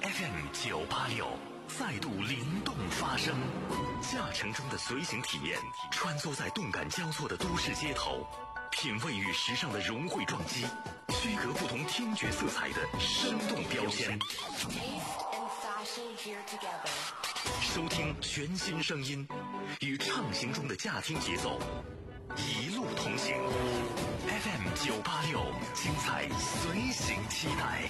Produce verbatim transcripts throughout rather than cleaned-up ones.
F M 九八六再度灵动发声，驾乘中的随行体验，穿梭在动感交错的都市街头，品味与时尚的融汇撞击，区隔不同听觉色彩的生动标签。收听全新声音，与畅行中的驾听节奏，一路同行。F M 九八六，精彩随行期待。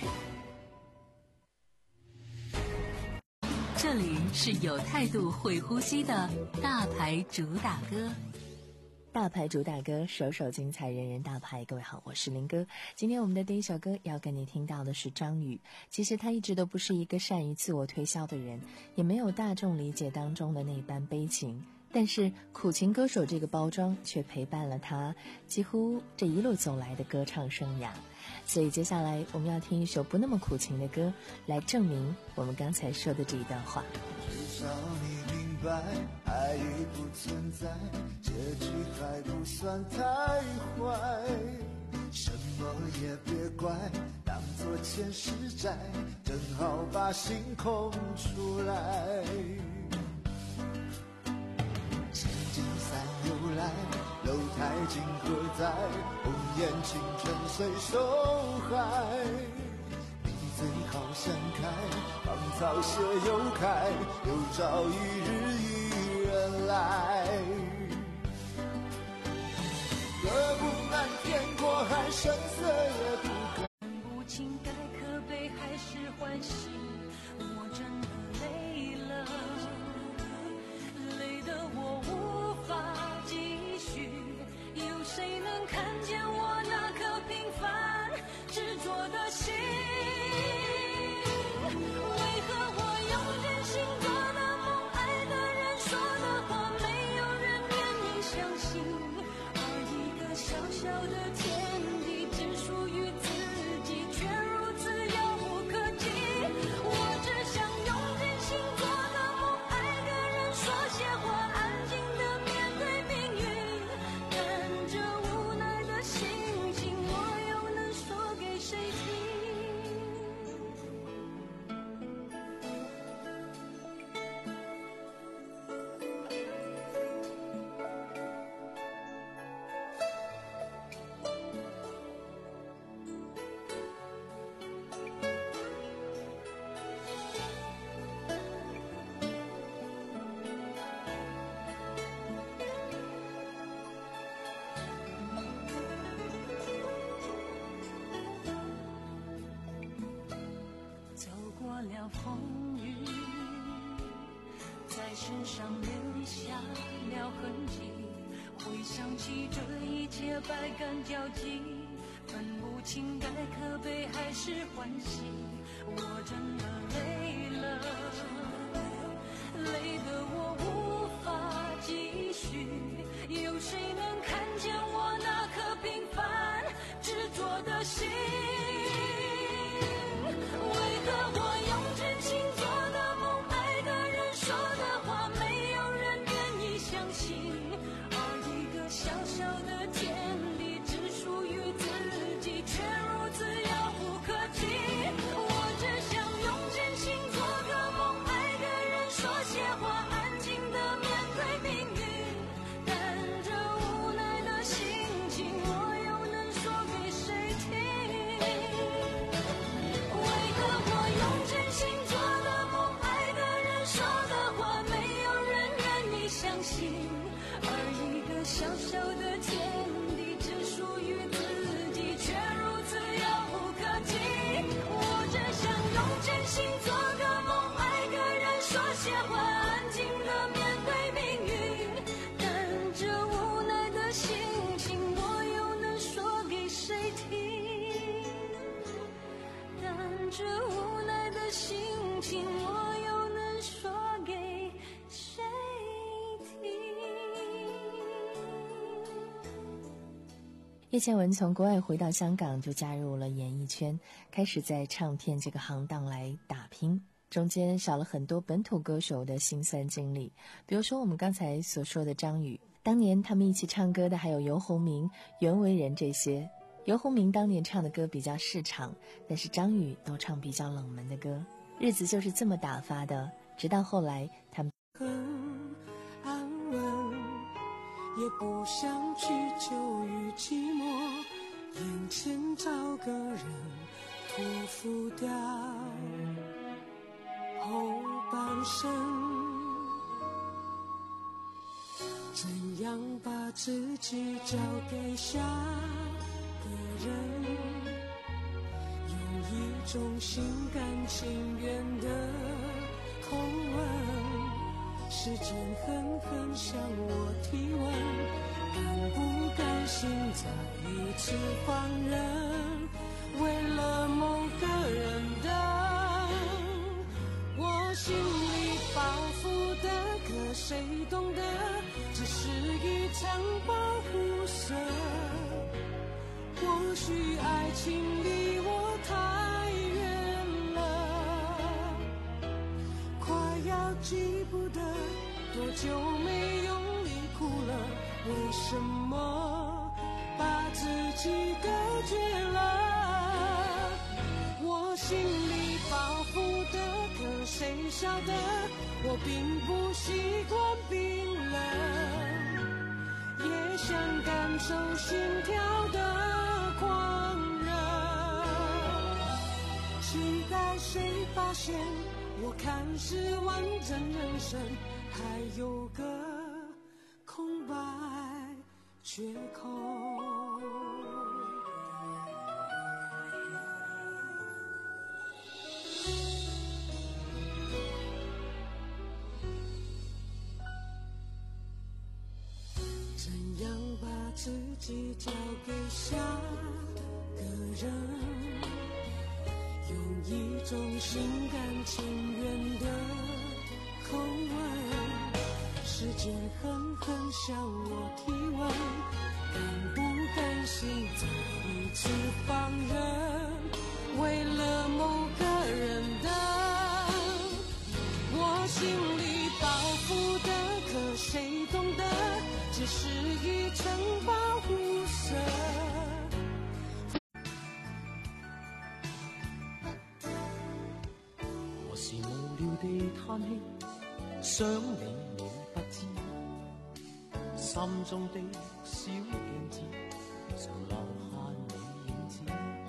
这里是有态度会呼吸的大牌主打歌， 大牌主打歌，首首精彩，人人大牌。各位好，我是林哥。今天我们的第一首歌要跟你听到的是张宇。其实他一直都不是一个善于自我推销的人，也没有大众理解当中的那般悲情，但是苦情歌手这个包装却陪伴了他几乎这一路走来的歌唱生涯。所以接下来我们要听一首不那么苦情的歌，来证明我们刚才说的这一段话。 至少你明白，爱已不存在，结局还不算太坏，什么也别怪，当作前世债，正好把心空出来。千金散又来，楼台今何在？红颜青春随手嗨，你最好想开，芳草谢又开，有朝一日一人来。割不满天过海，声色也不可分不清该可悲还是欢喜，我真的累了，累得我无法继续。有谁能看见我那颗平凡执着的心？为何我用真心做的梦，爱的人说的话，没有人愿意相信？而一个小小的天地，只属于自己，却如此遥不可及。我只想用真心做的梦，爱的人说些话，安静的面对命运。看着无奈的心情，我又能说给谁听？走过了风雨，在身上留下了痕迹，回想起这一切百感交集，分不清该可悲还是欢喜。我真的累了，累得我无法继续。有谁能看见我那颗平凡执着的心？为何我用真心做的梦，爱的人说的话，没有人愿意相信？而一个小小的天地，只属于自己，却如此遥不可及。我只想用真心做个梦，爱的人说些话，安静的面对命运。看着无奈的心情，我又能说给谁听？为何我用真心做的梦，爱的人说的话，没有人愿意相信？而一个小小的天地，只属于自己，却如此遥不可及。我只想用真心做个梦，爱个人说些话，安静的面对命运。但这无奈的心情，我又能说给谁听？但这无奈的心情，我又能说给谁听？ 叶倩文从国外回到香港，就加入了演艺圈，开始在唱片这个行当来打拼。中间少了很多本土歌手的辛酸经历，比如说我们刚才所说的张宇，当年他们一起唱歌的还有游鸿明、袁惟仁这些。游鸿明当年唱的歌比较市场，但是张宇都唱比较冷门的歌。 日子就是这么打发的。直到后来他们很安稳，也不想去久于寂寞，眼前找个人托付掉后半生。怎样把自己交给下个人，用一种心甘情愿的口吻，时间狠狠向我提问，甘不甘心再一次放任，为了某个人等，我心里包袱的可谁懂得，只是一场保护色。或许爱情离我太远了，快要记不得多久没用力哭了，为什么把自己隔绝了？我心里包袱的可谁晓得，我并不习惯冰冷，也想感受心跳的狂热，期待谁发现我看似完整人生还有个空白缺口。怎样把自己交给下个人，用一种心甘情愿的口吻，时间狠狠向我提问，甘不甘心再一次放任，为了某个人等，我心里包袱的可谁懂得，只是一层保护色。 何時無聊地嘆氣，想你你不知，心中的小鏡子常留下你影子，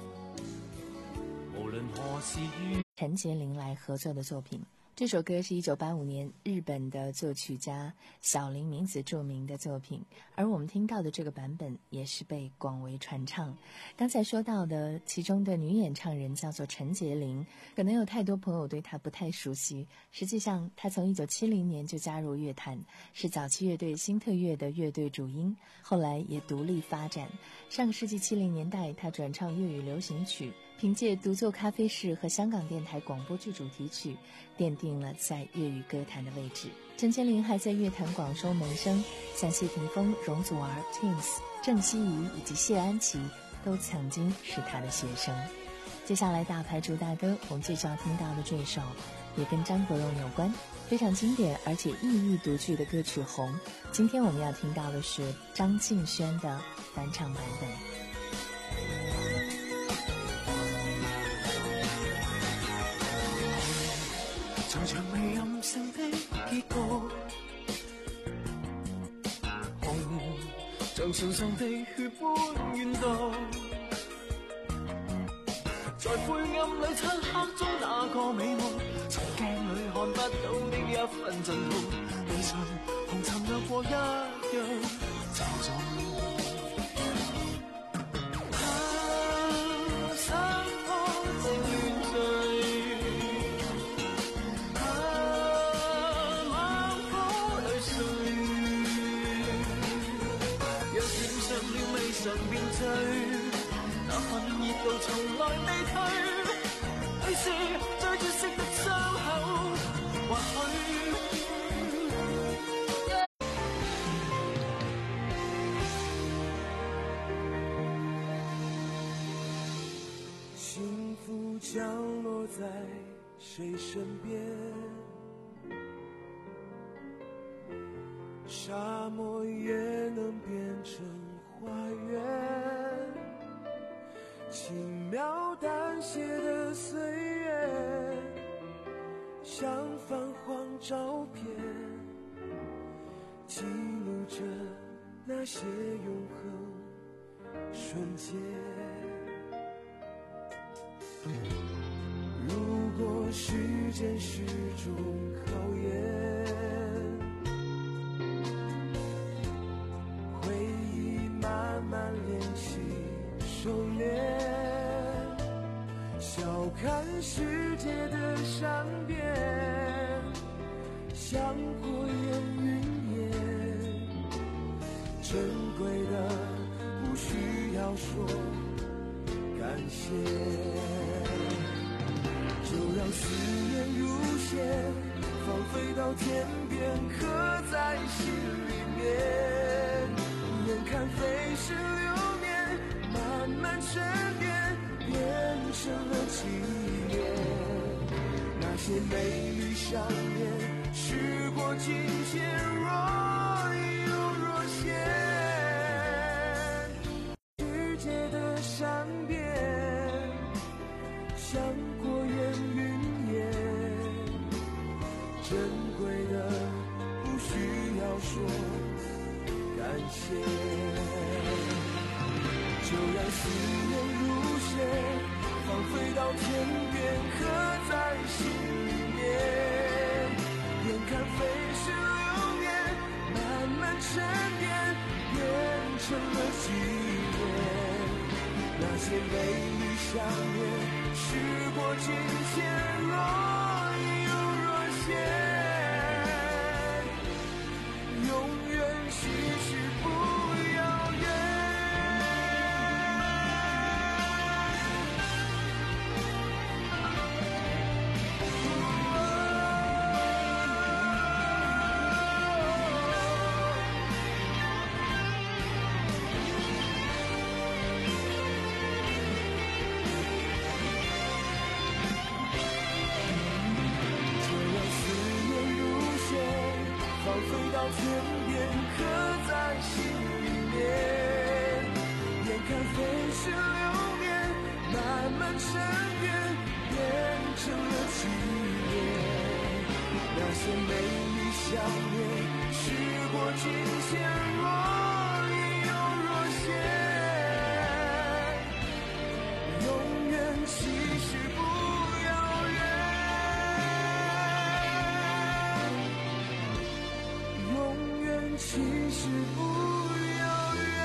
無論何時遇。 陳潔靈來合作的作品。这首歌是一九八五年日本的作曲家小林明子著名的作品，而我们听到的这个版本也是被广为传唱。刚才说到的其中的女演唱人叫做陈洁灵，可能有太多朋友对她不太熟悉，实际上她从一九七零年就加入乐坛，是早期乐队新特乐的乐队主音，后来也独立发展。上个世纪七零年代她转唱粤语流行曲，凭借独奏咖啡室和香港电台广播剧主题曲奠定了在粤语歌坛的位置。陈洁灵还在乐坛广收门生，像谢霆锋、容祖儿、Twins、郑希怡以及谢安琪都曾经是他的学生。接下来大牌主打歌，我们最需要听到的这首也跟张国荣有关，非常经典而且意义独具的歌曲《红》。今天我们要听到的是张敬轩的翻唱版本。 長長未任性的結局，紅像唇上的血般怨毒，在灰暗裏漆黑中那個美夢，從鏡裏看不到的一份盡頭，未曾紅塵掠過一樣沉重。常變醉，那份熱度從來未退，去試最絕色的傷口，或許幸福降落在誰身邊，沙漠也能變成花園，輕描淡寫的歲月， 像泛黄照片，记录着那些永恒瞬间。如果时间是种考验，回忆慢慢练习收敛，笑看世界的善变，像过眼云烟，珍贵的不需要说感谢，就让思念如线，放飞到天边，刻在心里面，眼看飞逝流年，慢慢沉淀，变成了纪念。那些美丽想念，时过境迁，若隐若现。世界的善变，像过眼云烟，珍贵的不需要说感谢，就让思念如线，放飞到天边，刻在心里面，眼看飞逝流年，慢慢沉淀，变成了纪念。那些美丽想念，时过境迁，若隐若现，永远其实不遥远。放飞到天边，刻在心里面，眼看飞逝流年，慢慢沉淀，变成了纪念。那些美丽想念，时过境迁，若隐若现，永远其实不遥远。永远其实不遥远。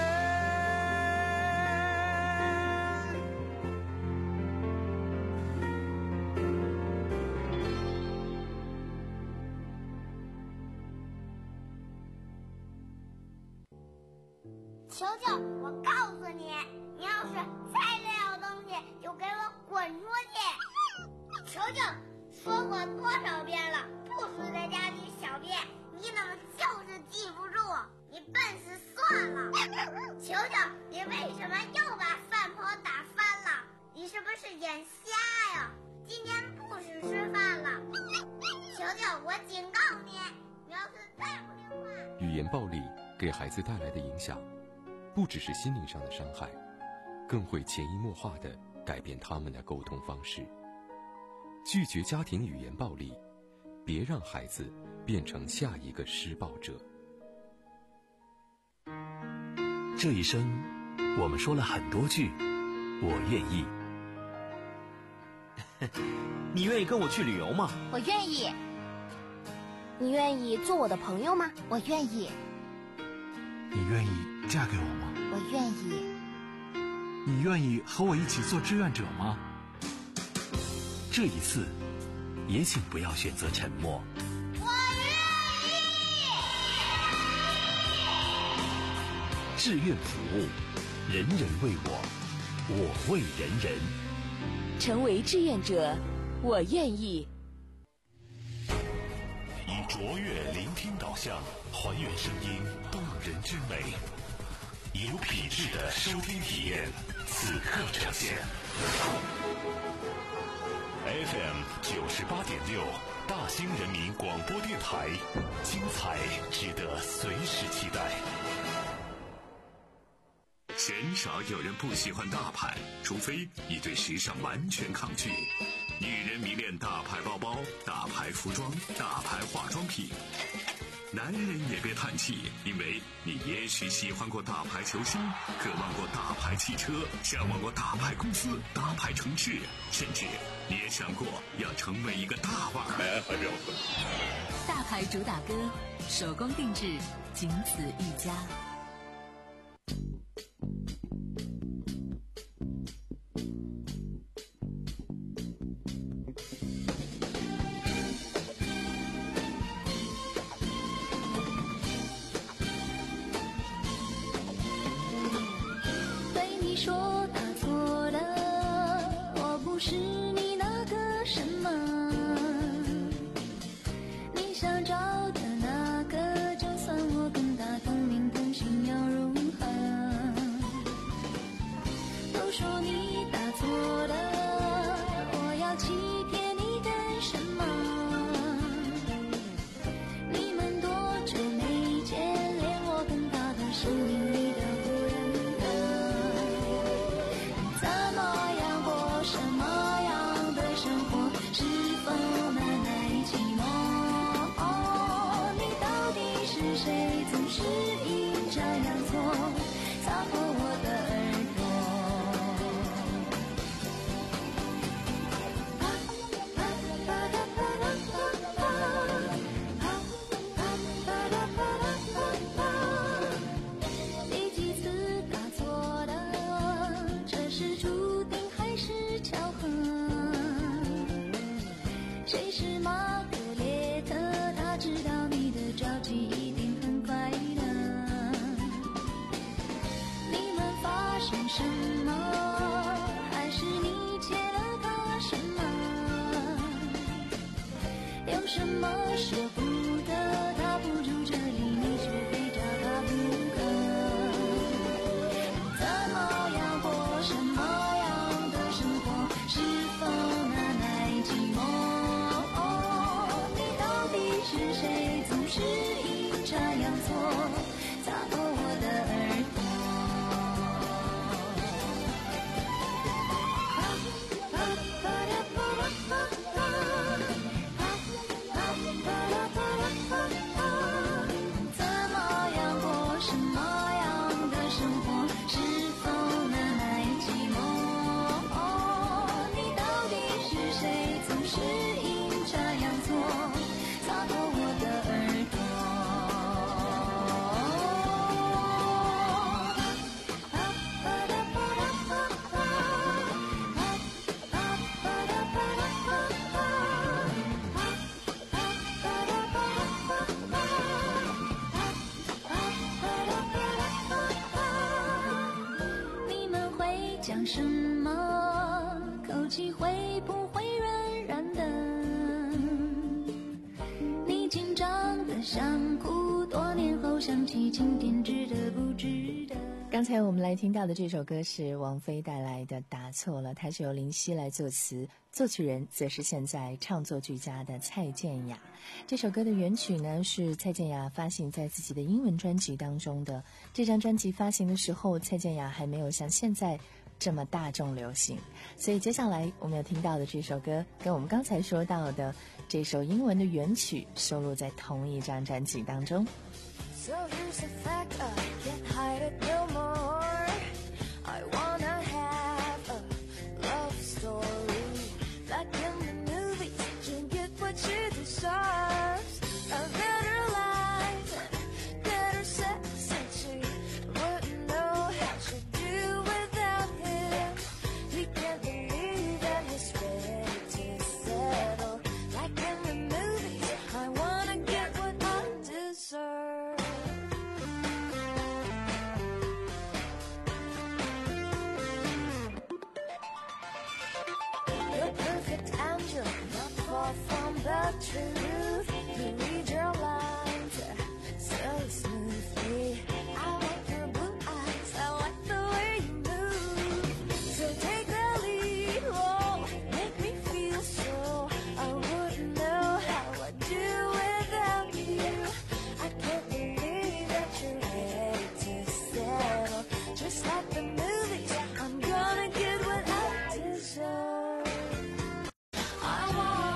球球，我告诉你，你要是再撂东西，就给我滚出去！球球，说过多少遍了，不许在家里小便。你怎么就是记不住？你笨死算了！球球，你为什么又把饭盆打翻了？你是不是眼瞎呀？今天不许吃饭了！球球，我警告你，你要是再不听话…… 语言暴力给孩子带来的影响，不只是心灵上的伤害，更会潜移默化地改变他们的沟通方式。拒绝家庭语言暴力，别让孩子变成下一个施暴者。 这一生，我们说了很多句“我愿意”。你愿意跟我去旅游吗？ 我愿意。你愿意做我的朋友吗？我愿意。 你愿意嫁给我吗？ 我愿意。 你愿意和我一起做志愿者吗？ 这一次，也请不要选择沉默。 我愿意。 志愿服务，人人为我，我为人人。 成为志愿者，我愿意。 以卓越聆听导向，还原声音动人之美，有品质的收听体验，此刻呈现。F M 九十八点六，大兴人民广播电台，精彩值得随时期待。鲜少有人不喜欢大牌，除非你对时尚完全抗拒。女人迷恋恋大牌包包、大牌服装、大牌化妆品。男人也别叹气，因为你也许喜欢过大牌球星，渴望过大牌汽车，向往过大牌公司、大牌城市，甚至你也想过要成为一个大腕儿。 大牌主打歌，手工定制，仅此一家。 说他错了，我不是你那个什么，你想找的那个，就算我跟他同名同姓要如何？都说你打错了，我要欺骗你干什么？你们多久没见，连我跟他的生命里的不认得。什么样的生活，是否难耐寂寞？哦，你到底是谁？总是阴差阳错，擦破我的耳朵。啊啊啊啦啦啦啦啊啊啊啦啦啦啦，第几次打错了？这是注定还是巧合？谁是玛格列特？他知道你的着急一定很快乐。你们发生什么？还是你欠了他什么？有什么舍不得？他不住这里，你却非找他不可。怎么样过什么样的生活？是否难耐寂寞？哦，你到底是谁？总是阴差阳错，擦破我的耳朵。啊啊啊啦啊啦啊啊啊啊啊啦啊啦啊啊，怎么样过什么样的生活？是否难耐寂寞？谁总是阴差阳错，擦破我的耳朵。啊啊啦啊啦啊啊啊啊啊啦啊啦啊啊啊啊啊啦啊啦啊啊啊啊啦啊啦啊啊，你们会讲什么？口气会不会软软的？你紧张的想哭，多年后想起今天值得不值得？ 刚才我们来听到的这首歌是王菲带来的《打错了》，它是由林夕来作词，作曲人则是现在唱作俱佳的蔡健雅。这首歌的原曲呢是蔡健雅发行在自己的英文专辑当中的。这张专辑发行的时候，蔡健雅还没有像现在这么大众流行，所以接下来我们要听到的这首歌跟我们刚才说到的这首英文的原曲收录在同一张专辑当中。 So here's the fact, I can't hide it no more. I wanna have a love story like in the movies. You get what you deserve. A better life and better sex and she wouldn't know how to do without him. He can't believe that he's ready to settle. Like in the movies, I wanna get what I deserve. You're perfect angel, not far from the truth. You read your lines so smoothly. I like your blue eyes, I like the way you move. So take the lead, oh, make me feel so. I wouldn't know how I'd do without you. I can't believe that you're ready to settle. Just like the movies, I'm gonna get what I deserve. I want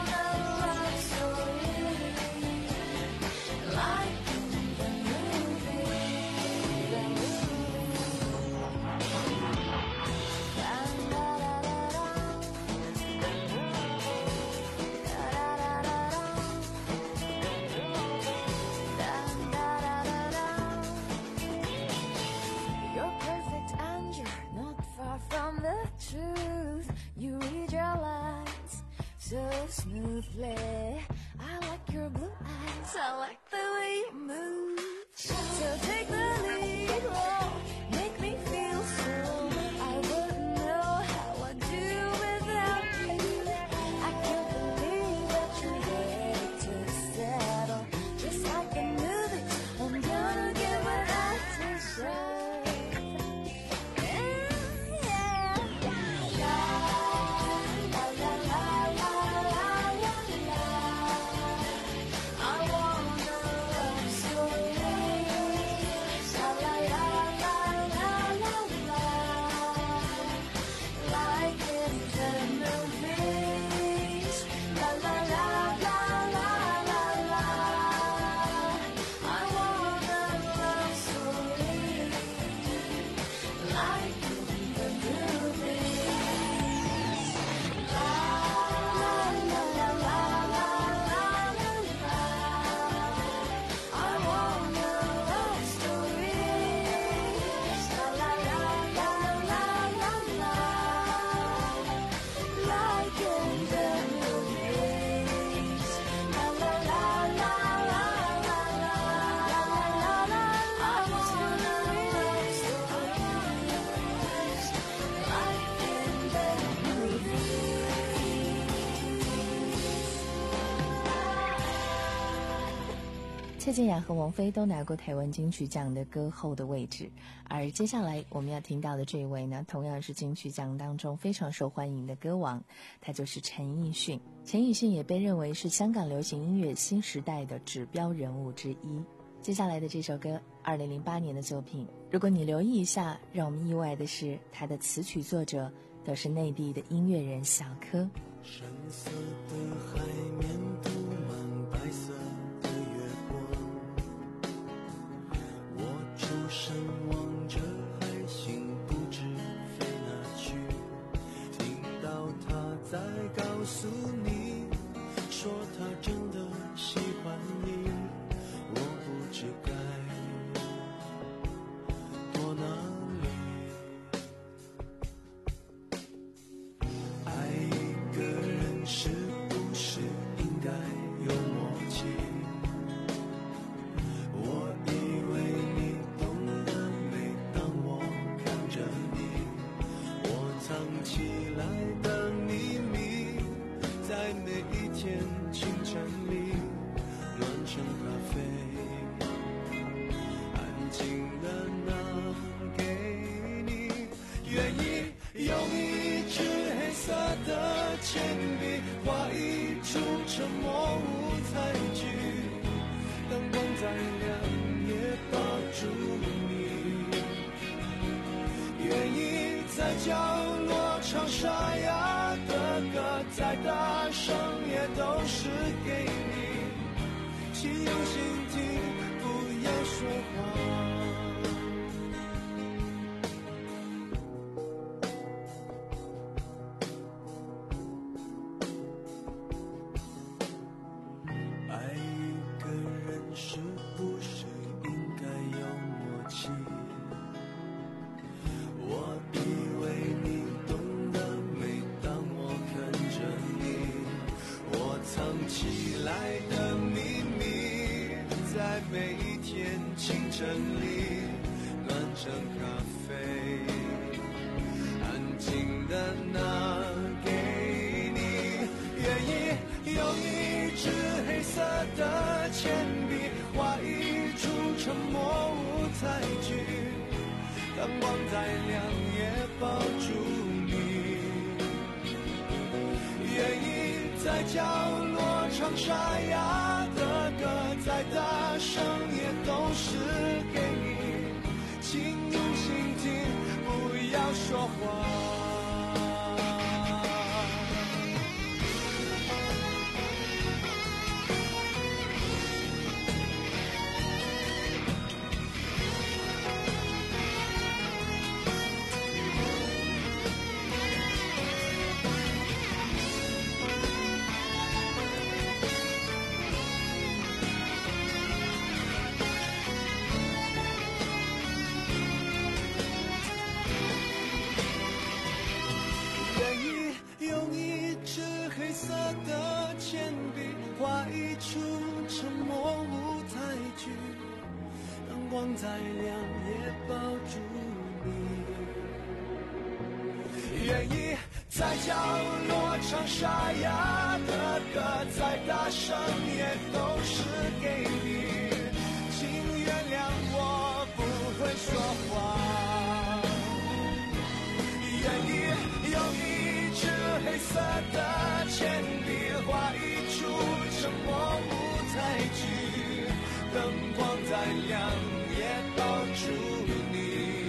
You read your lines so smoothly. I like your blue eyes, I like the way you move. So take the lead, oh, make me feel so. I wouldn't know how I'd do without you. I can't believe that you're ready to settle. Just like a movie, I'm gonna get what I deserve. 蔡健雅和王菲都拿过台湾金曲奖的歌后的位置，而接下来我们要听到的这一位呢，同样是金曲奖当中非常受欢迎的歌王，他就是陈奕迅。陈奕迅也被认为是香港流行音乐新时代的指标人物之一。接下来的这首歌，二零零八年的作品，如果你留意一下，让我们意外的是，他的词曲作者都是内地的音乐人小柯。 深色的海面涂满白色的月光，我出神望着海星不知飞哪去，听到他在告诉你，说他真的喜欢你，我不知该躲哪里。爱一个人是不是应该有默契？我以为你懂得，每当我看着你，我藏起来的秘密，在每一天清晨里暖成咖啡，安静的拿给你，愿意用一支黑色的铅笔画一出沉默舞台剧，灯光再亮也抱住你，愿意在角落唱沙哑的歌，再大声也都是给你，请用心听，不要说话。爱一个人是不是应该有默契？我以为你懂得，每当我看着你，我藏起来的秘密，在每一天清晨里暖成咖啡，安静的拿给你，愿意用一支黑色的铅笔画一出沉默舞台剧，灯光再亮也抱住你，愿意在角落唱沙哑的歌，再大声也都是给你，请用心听，不要说话。 的铅笔，画一出沉默舞台剧，灯光再亮也抱住你。愿意在角落唱沙哑的歌，再大声也都是给你。请原谅我不会说话，愿意用一支黑色的铅笔画一出沉默舞台剧，灯光再亮也抱住你。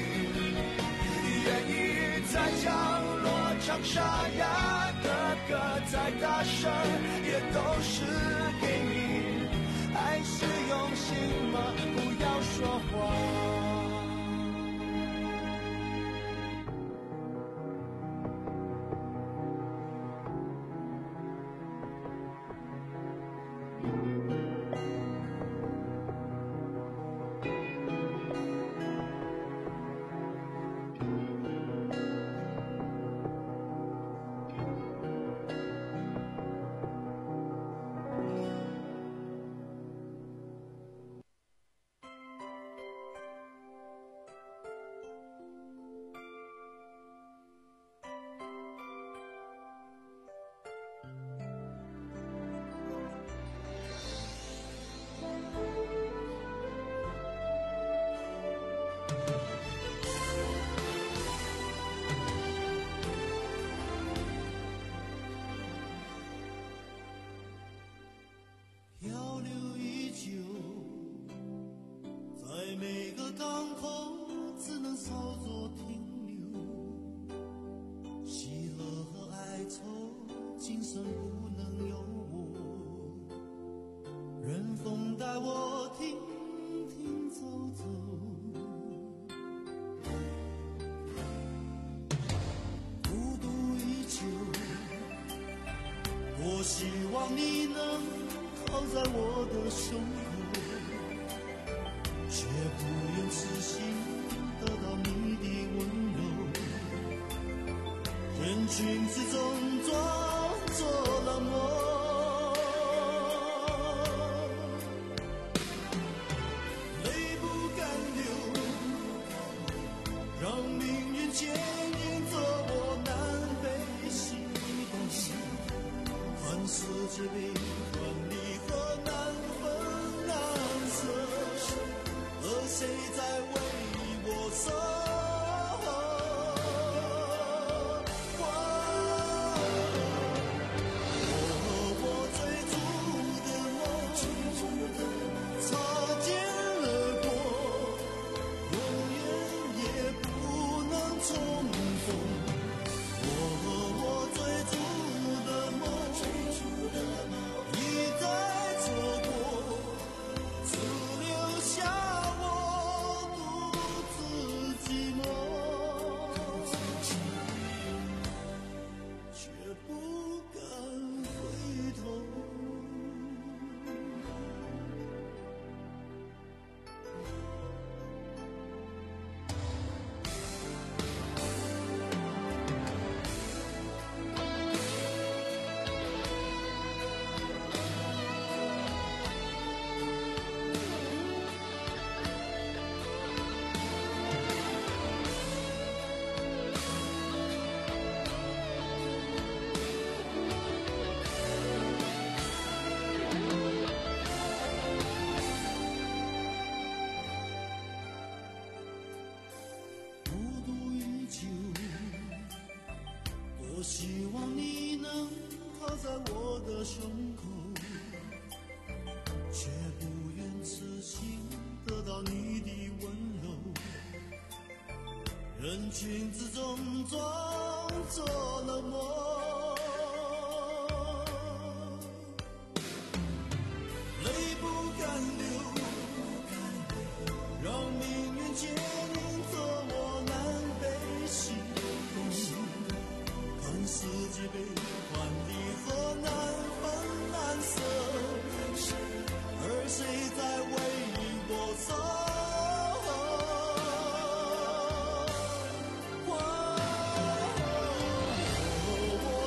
愿意在角落唱沙哑的歌，再大声也都是给你。爱是用心吗？不要说谎。 希望你能靠在我的胸口，却不愿痴心得到你的温柔。人群之中装作冷漠，泪不敢流，让命运牵引着我南北西东。看世界悲欢离合难分难舍，而谁在为我守望？我我追逐的梦擦肩而过，永远也不能重逢。我我追逐的梦一再错过，只留下我独自寂寞，却不敢回头。多希望你能靠在我的胸口，却不愿痴心得到你的温柔。人群之中装作冷漠，泪不敢流，让命运牵引着我南北西东。看世界悲欢离合难分难舍，而谁在为我守望？我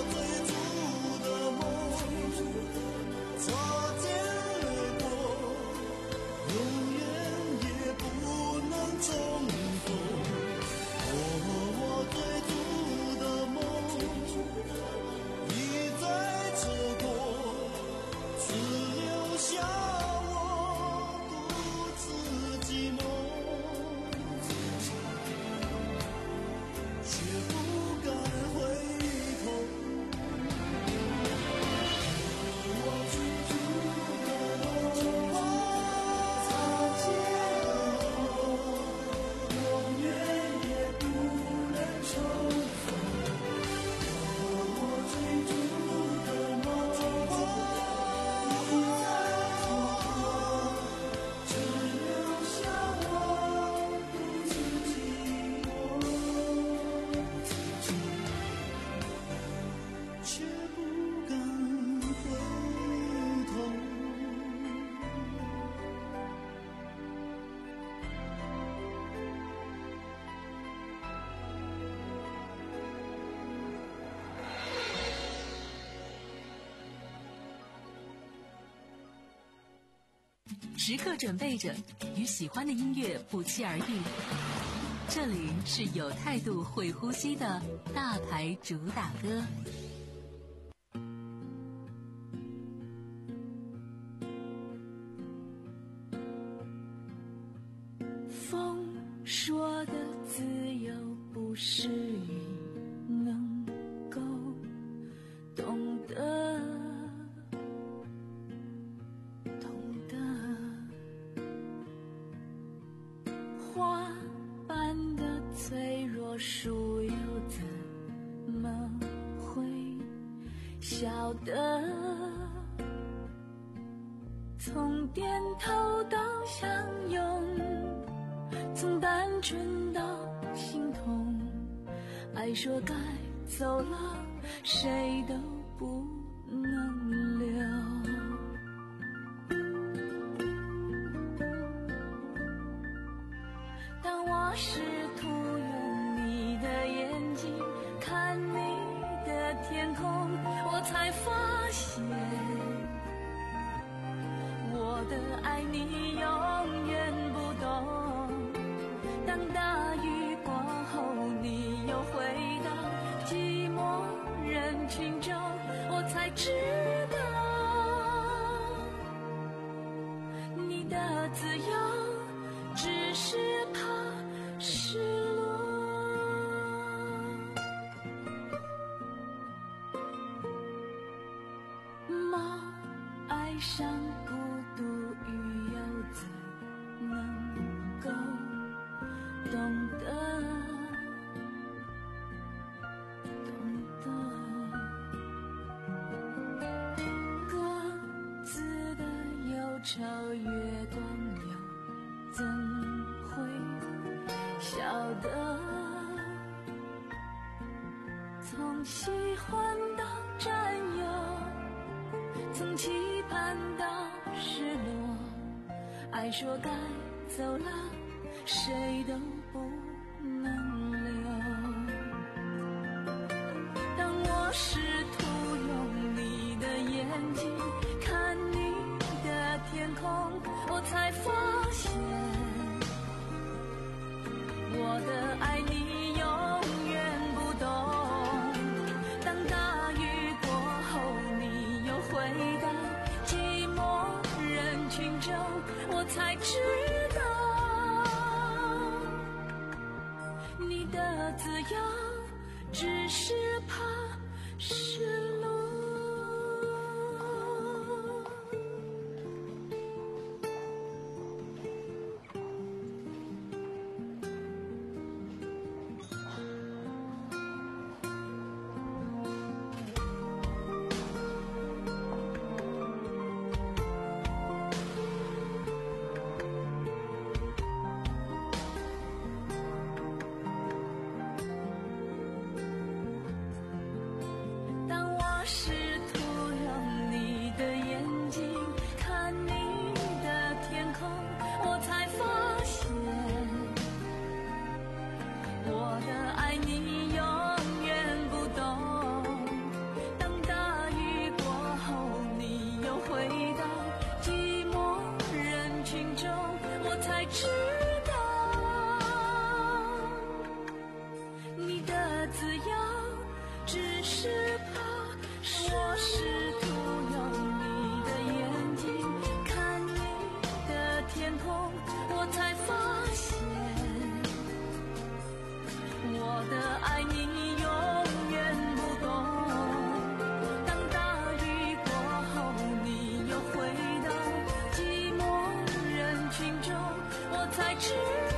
时刻准备着与喜欢的音乐不期而遇。这里是有态度会呼吸的大牌主打歌。 风说的自由不是你能够懂得，懂得花般的脆弱，树又怎么会晓得？从点头到相拥，从单纯到心痛，爱说该走了，谁都不能留。当我试图用你的眼睛看你的天空，我才发现我的爱你永远不懂。当大雨过后你又回到寂寞人群中，我才知道你的自由只是怕失落。猫爱上孤独，鱼又怎能够懂得，懂得各自的忧愁，月光又怎会晓得？从喜欢到占有，从期盼到失落，爱说该走了，谁都不能留。当我试图用你的眼睛看你的天空，我才发现我的爱你永远不懂。当大雨过后你又回到寂寞人群中，我才知道你的自由只是怕失落。试图用你的眼睛看你的天空，我才发现我的爱你永远不懂。当大雨过后你又回到寂寞人群中，我才知道你的自由只是怕。我试图用你的眼睛看你的天空，我才发现我的爱你永远不懂。当大雨过后你又回到寂寞人群中，我才知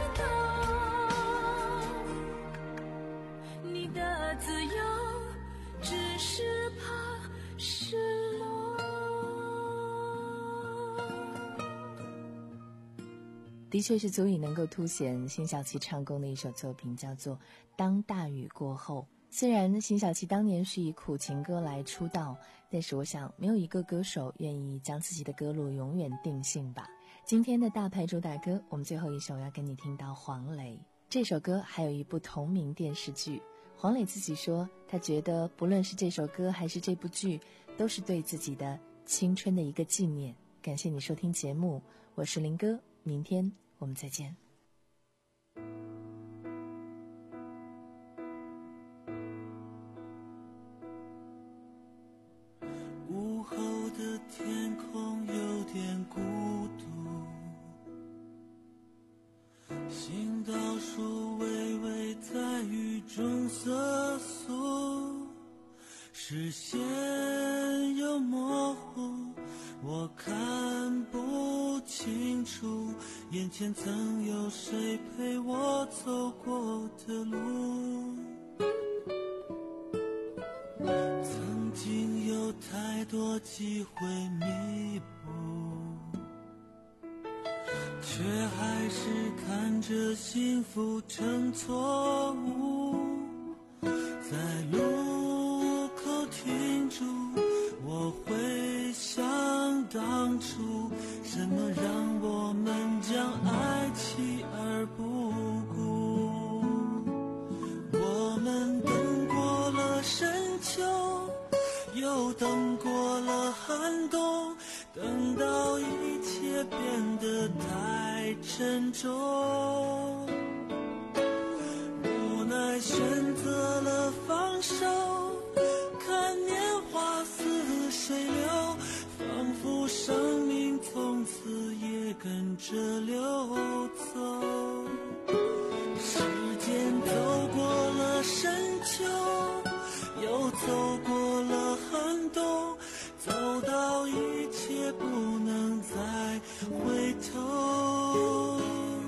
道你的自由只是怕失落。 的确是足以能够凸显辛晓琪唱功的一首作品，叫做《当大雨过后》。虽然辛晓琪当年是以苦情歌来出道，但是我想没有一个歌手愿意将自己的歌路永远定性吧。今天的大牌主打歌，我们最后一首要跟你听到黄磊。这首歌还有一部同名电视剧，黄磊自己说，他觉得不论是这首歌还是这部剧，都是对自己的青春的一个纪念。感谢你收听节目，我我是林哥，明天我们再见。 午后的天空有点孤独，行道树微微在雨中瑟缩，视线又模糊，我看不清楚眼前曾有谁陪我走过的路。曾经有太多机会弥补，却还是看着幸福成错误。在路口停住，我会想当初，什么让我们将爱弃而不顾。我们等过了深秋，又等过了寒冬，等到一切变得太沉重，无奈选择了放手，看年华似水流，仿佛生命从此也跟着流走。时间走过了深秋，又走过了寒冬，走到一切不能再回头。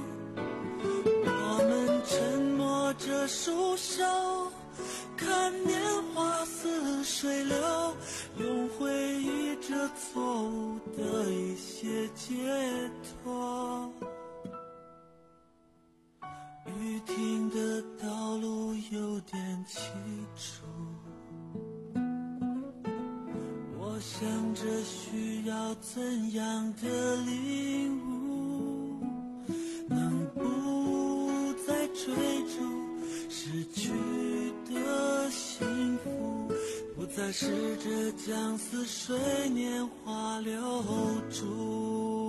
我们沉默着束手，看年华似水流，用回忆这错误的一些解脱。雨停的道路有点凄楚，我想着需要怎样的领悟，能不再追逐失去的幸福，不再试着将似水年华留住。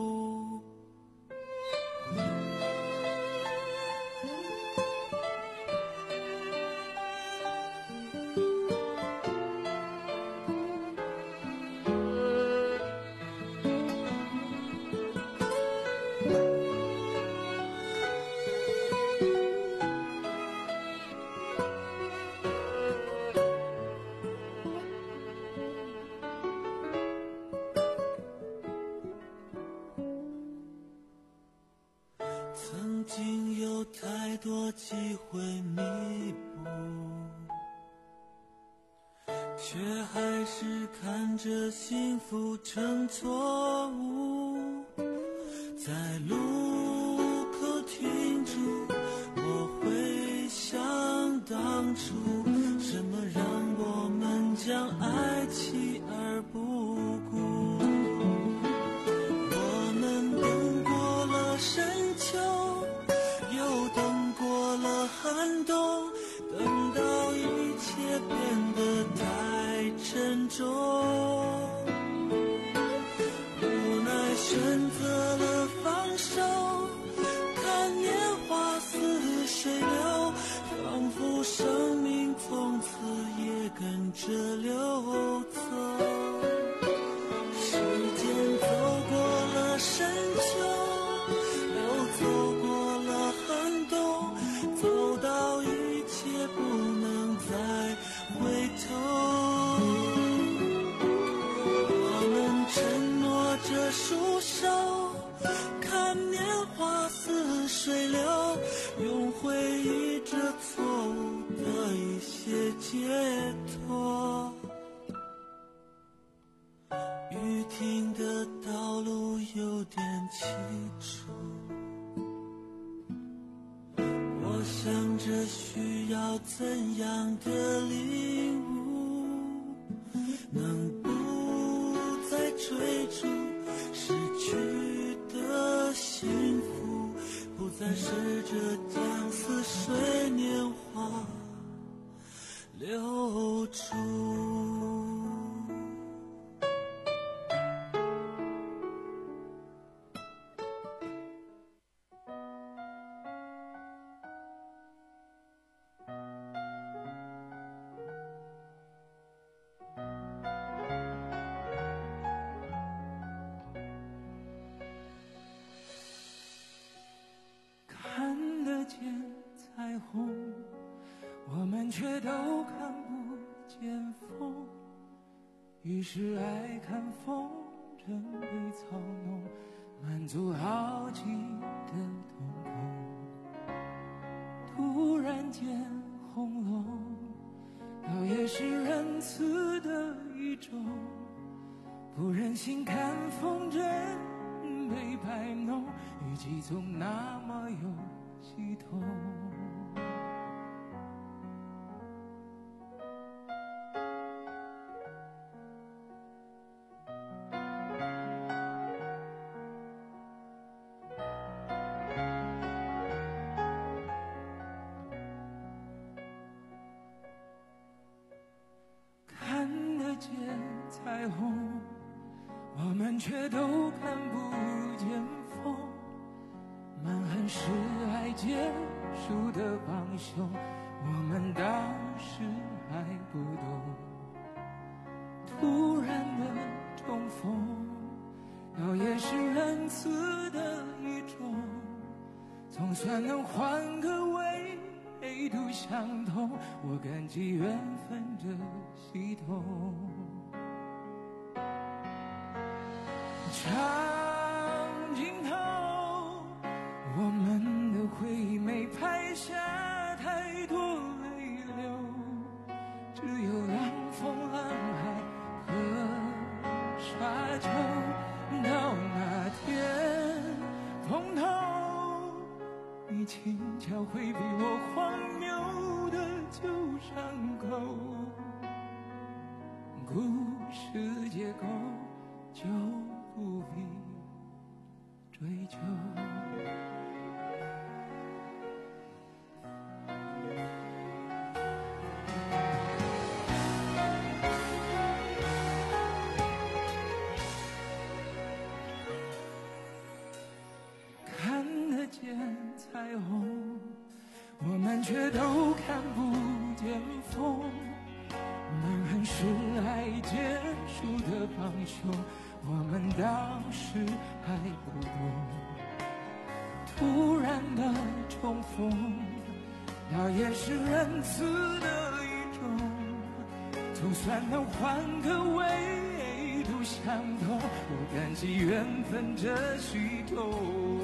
曾经有太多机会弥补，却还是看着幸福成错误。在路口停住，我会想当初，什么让我们将爱弃而不顾。我们等过了深秋，又等过了寒冬，等到一切变得太沉重，无奈选择了放手，看年华似水流，仿佛生命从此也跟着流走。时间走过了深秋，又走过了寒冬，走到一切不能再回头。我们沉默着束手，看年华似水流，用回忆这错误的一些解脱。雨停的道路有点凄楚，我想着需要怎样的领悟，能不再追逐失去的幸福，不再试着将似水年华留住。 于是爱看风筝被操弄，满足好奇的瞳孔，突然间红了，倒也是仁慈的一种，不忍心看风筝被摆弄，语气总那么有系统。看得见彩虹，我们却都看不见风，满含是爱结束的帮凶，我们当时还不懂，突然的重逢，倒也是仁慈的一种，总算能换个维度相同，我感激缘分这系统。长镜头，我们的回忆没拍下太多泪流，只有浪风浪海和沙丘。到那天碰头，你轻巧回避我荒谬的旧伤口，故事结构就不必追究。看得见彩虹，我们却都看不见风，满含是爱结束的帮凶，我们当时还不懂，突然的重逢，倒也是仁慈的一种，就算能换个维度相同，我感激缘分这系统。